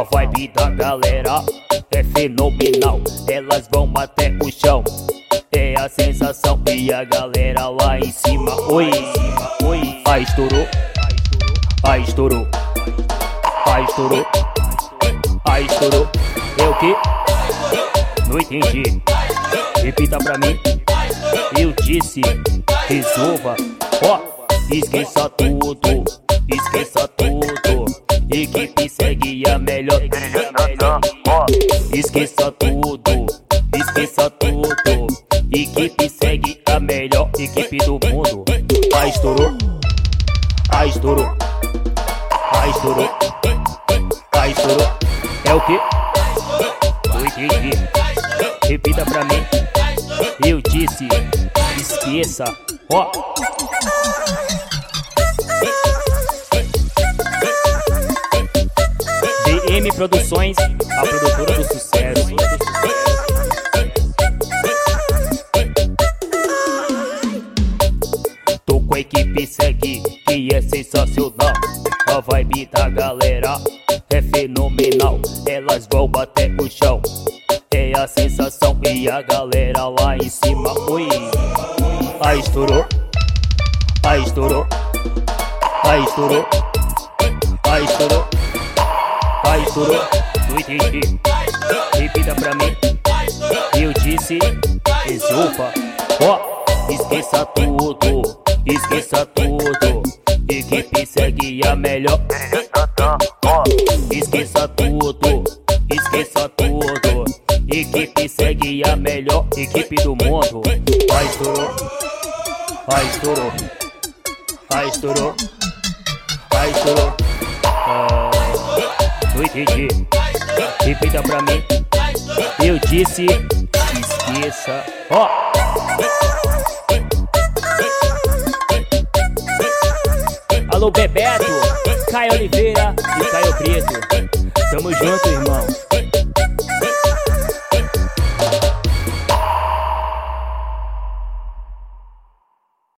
vibe da galera é fenomenal, elas vão até o chão. É a sensação e a galera lá em cima. Oi, oi. Ai, estourou. Ai, estourou. Ai, estourou. Ai, estourou. É o quê? Não entendi. Repita pra mim. Eu disse, resolva. Ó, esqueça tudo. Esqueça tudo. Equipe segue a melhor. Esqueça tudo. Esqueça tudo. Equipe segue a melhor equipe do mundo. Ai, estourou. Ai, estourou. Ai, estourou. Ai, estourou. É o quê? Não entendi. Repita pra mim. Eu disse, esqueça. Ó. DM Produções, a produtora do sucesso. Tô com a equipe segue, que é sensacional. A vibe da galera é fenomenal, elas vão bater o chão. É a sensação e a galera lá em cima. Oi, ai, estourou. Ai, estourou. Ai, estourou. Ai, estourou. Ai, estourou. Não entendi. Repita pra mim. Eu disse, resolva. Ó, esqueça tudo. Esqueça tudo. Equipe segue a melhor. Esqueça tudo. Esqueça tudo. Equipe segue a melhor equipe do mundo. Ai, estourou. Ai, estourou. Ai, estourou. Ai, estourou. Não entendi. Repita pra mim. Eu disse, esqueça. Ó. Alô, Bebeto, Caio Oliveira e Caio Preto.